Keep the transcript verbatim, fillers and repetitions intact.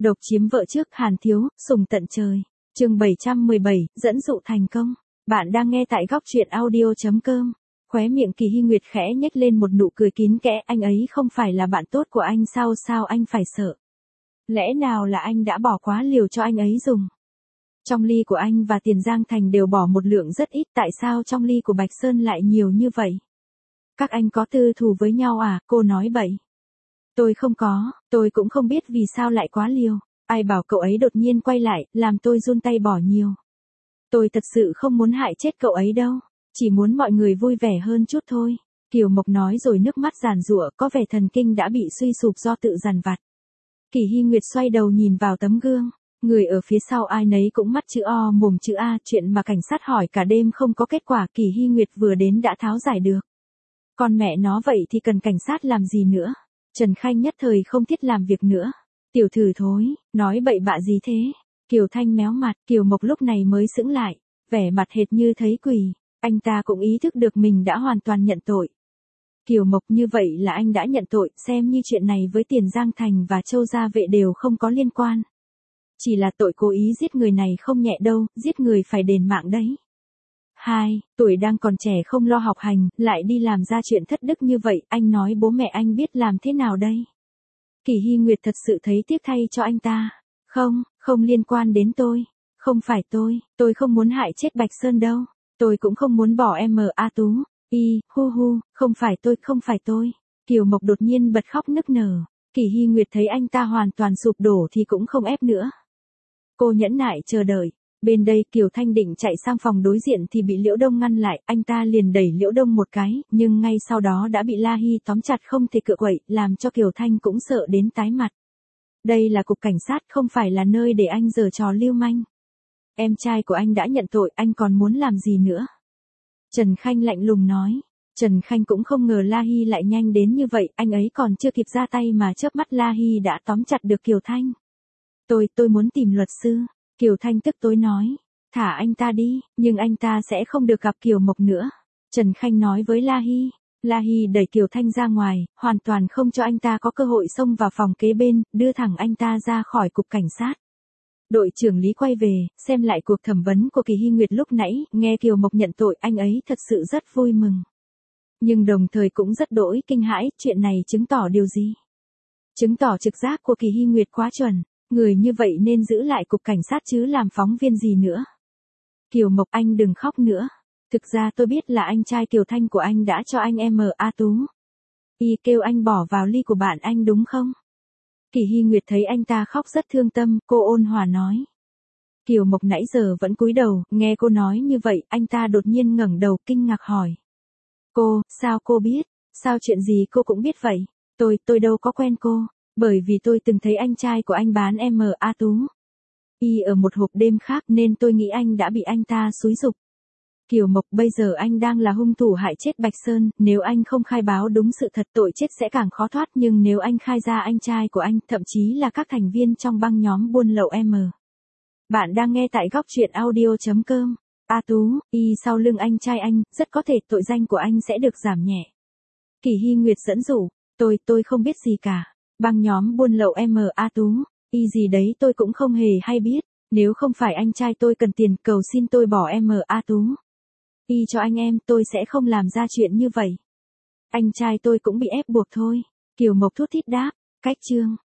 Độc chiếm vợ trước Hàn Thiếu, sùng tận trời. Chương bảy trăm mười bảy, dẫn dụ thành công. Bạn đang nghe tại góc truyện audio chấm com. Khóe miệng Kỳ Hy Nguyệt khẽ nhếch lên một nụ cười kín kẽ, anh ấy không phải là bạn tốt của anh sao sao anh phải sợ. Lẽ nào là anh đã bỏ quá liều cho anh ấy dùng. Trong ly của anh và Tiền Giang Thành đều bỏ một lượng rất ít, tại sao trong ly của Bạch Sơn lại nhiều như vậy? Các anh có tư thù với nhau à? Cô nói bậy. Tôi không có, tôi cũng không biết vì sao lại quá liều. Ai bảo cậu ấy đột nhiên quay lại, làm tôi run tay bỏ nhiều. Tôi thật sự không muốn hại chết cậu ấy đâu, chỉ muốn mọi người vui vẻ hơn chút thôi. Kiều Mộc nói rồi nước mắt giàn giụa, có vẻ thần kinh đã bị suy sụp do tự dằn vặt. Kỳ Hy Nguyệt xoay đầu nhìn vào tấm gương, người ở phía sau ai nấy cũng mắt chữ O mồm chữ A, chuyện mà cảnh sát hỏi cả đêm không có kết quả, Kỳ Hy Nguyệt vừa đến đã tháo giải được. Con mẹ nó vậy thì cần cảnh sát làm gì nữa? Trần Khanh nhất thời không thiết làm việc nữa. Tiểu thử thối, nói bậy bạ gì thế? Kiều Thanh méo mặt, Kiều Mộc lúc này mới sững lại, vẻ mặt hệt như thấy quỷ. Anh ta cũng ý thức được mình đã hoàn toàn nhận tội. Kiều Mộc, như vậy là anh đã nhận tội, xem như chuyện này với Tiền Giang Thành và Châu Gia Vệ đều không có liên quan. Chỉ là tội cố ý giết người này không nhẹ đâu, giết người phải đền mạng đấy. Hai, tuổi đang còn trẻ không lo học hành, lại đi làm ra chuyện thất đức như vậy, anh nói bố mẹ anh biết làm thế nào đây? Kỳ Hy Nguyệt thật sự thấy tiếc thay cho anh ta. Không, không liên quan đến tôi. Không phải tôi, tôi không muốn hại chết Bạch Sơn đâu. Tôi cũng không muốn bỏ em ở A Tú. Y, hu hu, không phải tôi, không phải tôi. Kiều Mộc đột nhiên bật khóc nức nở. Kỳ Hy Nguyệt thấy anh ta hoàn toàn sụp đổ thì cũng không ép nữa. Cô nhẫn nại chờ đợi. Bên đây Kiều Thanh định chạy sang phòng đối diện thì bị Liễu Đông ngăn lại, anh ta liền đẩy Liễu Đông một cái, nhưng ngay sau đó đã bị La Hy tóm chặt không thể cựa quậy, làm cho Kiều Thanh cũng sợ đến tái mặt. Đây là cục cảnh sát, không phải là nơi để anh giở trò lưu manh. Em trai của anh đã nhận tội, anh còn muốn làm gì nữa? Trần Khanh lạnh lùng nói. Trần Khanh cũng không ngờ La Hy lại nhanh đến như vậy, anh ấy còn chưa kịp ra tay mà chớp mắt La Hy đã tóm chặt được Kiều Thanh. Tôi, tôi muốn tìm luật sư. Kiều Thanh tức tối nói, thả anh ta đi, nhưng anh ta sẽ không được gặp Kiều Mộc nữa. Trần Khanh nói với La Hy. La Hy đẩy Kiều Thanh ra ngoài, hoàn toàn không cho anh ta có cơ hội xông vào phòng kế bên, đưa thẳng anh ta ra khỏi cục cảnh sát. Đội trưởng Lý quay về, xem lại cuộc thẩm vấn của Kỳ Hy Nguyệt lúc nãy, nghe Kiều Mộc nhận tội, anh ấy thật sự rất vui mừng. Nhưng đồng thời cũng rất đỗi kinh hãi, chuyện này chứng tỏ điều gì? Chứng tỏ trực giác của Kỳ Hy Nguyệt quá chuẩn. Người như vậy nên giữ lại cục cảnh sát chứ làm phóng viên gì nữa. Kiều Mộc, anh đừng khóc nữa. Thực ra tôi biết là anh trai Kiều Thanh của anh đã cho anh em ở A Tú. Y kêu anh bỏ vào ly của bạn anh đúng không? Kỳ Hy Nguyệt thấy anh ta khóc rất thương tâm, cô ôn hòa nói. Kiều Mộc nãy giờ vẫn cúi đầu, nghe cô nói như vậy, anh ta đột nhiên ngẩng đầu kinh ngạc hỏi. Cô, sao cô biết? Sao chuyện gì cô cũng biết vậy? Tôi, tôi đâu có quen cô. Bởi vì tôi từng thấy anh trai của anh bán em ở A Tú. Y ở một hộp đêm khác nên tôi nghĩ anh đã bị anh ta xúi giục. Kiều Mộc, bây giờ anh đang là hung thủ hại chết Bạch Sơn, nếu anh không khai báo đúng sự thật tội chết sẽ càng khó thoát, nhưng nếu anh khai ra anh trai của anh, thậm chí là các thành viên trong băng nhóm buôn lậu M. Bạn đang nghe tại góc truyện audio chấm com. A Tú, Y sau lưng anh trai anh, rất có thể tội danh của anh sẽ được giảm nhẹ. Kỳ Hy Nguyệt dẫn dụ, tôi, tôi không biết gì cả. Băng nhóm buôn lậu M A Tú, Y gì đấy tôi cũng không hề hay biết, nếu không phải anh trai tôi cần tiền cầu xin tôi bỏ M A Tú. Y cho anh em tôi sẽ không làm ra chuyện như vậy. Anh trai tôi cũng bị ép buộc thôi. Kiều Mộc thút thít đáp, cách chương.